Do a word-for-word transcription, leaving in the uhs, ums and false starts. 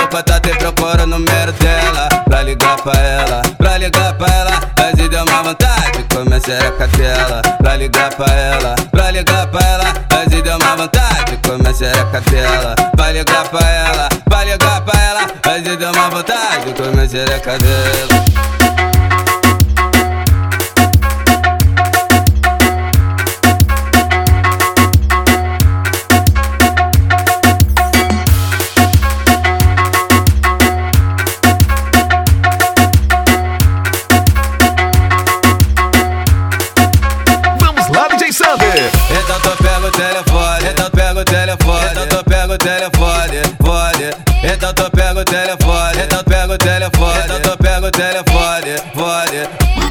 contato e procura o número dela. Pra ligar pra ela, pra ligar pra ela. Mas e deu uma vontade, comecei a catela. Pra ligar pra ela, pra ligar pra ela. Mas e deu uma vontade, comecei a catela. Pra ligar pra ela, pra ligar pra ela. Mas e deu uma vontade, comecei a catela. Então tu pega o telefone, então pega o telefone, então tu pega o telefone, fone. Então tu pega o telefone, então pega o telefone, então tu pega o telefone, fone.